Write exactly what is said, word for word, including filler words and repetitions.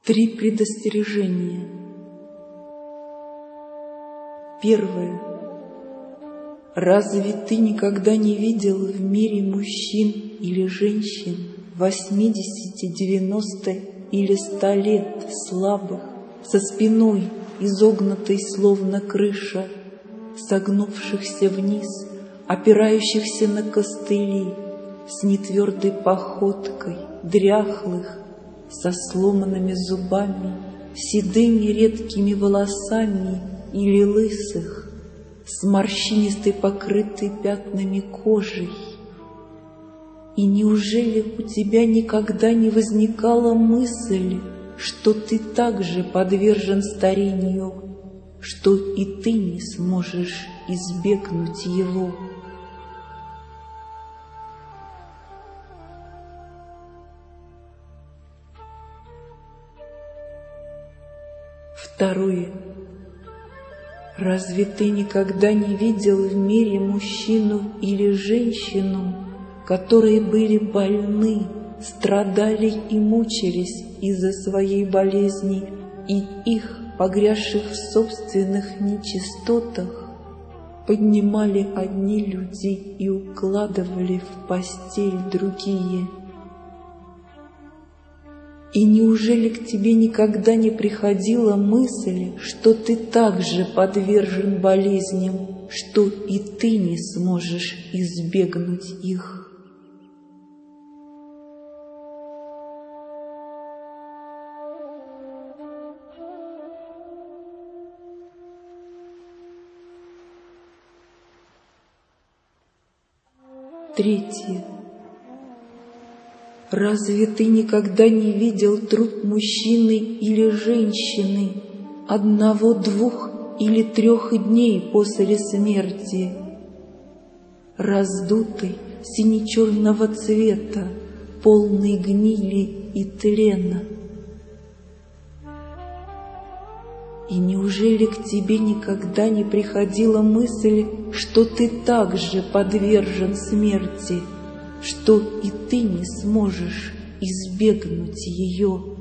Три предостережения. Первое. Разве ты никогда не видел в мире мужчин или женщин восьмидесяти, девяноста или ста лет слабых, со спиной, изогнутой словно крыша, согнувшихся вниз, опирающихся на костыли, с нетвердой походкой, дряхлых, со сломанными зубами, седыми редкими волосами или лысых, с морщинистой покрытой пятнами кожей? И неужели у тебя никогда не возникала мысль, что ты также подвержен старению, что и ты не сможешь избегнуть его? Второе. Разве ты никогда не видел в мире мужчину или женщину, которые были больны, страдали и мучились из-за своей болезни, и их, погрязших в собственных нечистотах, поднимали одни люди и укладывали в постель другие? И неужели к тебе никогда не приходила мысль, что ты также подвержен болезням, что и ты не сможешь избегнуть их? Третье. Разве ты никогда не видел труп мужчины или женщины одного, двух или трех дней после смерти, раздутый, сине-черного цвета, полный гнили и тлена? И неужели к тебе никогда не приходила мысль, что ты также подвержен смерти, что и ты не сможешь избегнуть ее?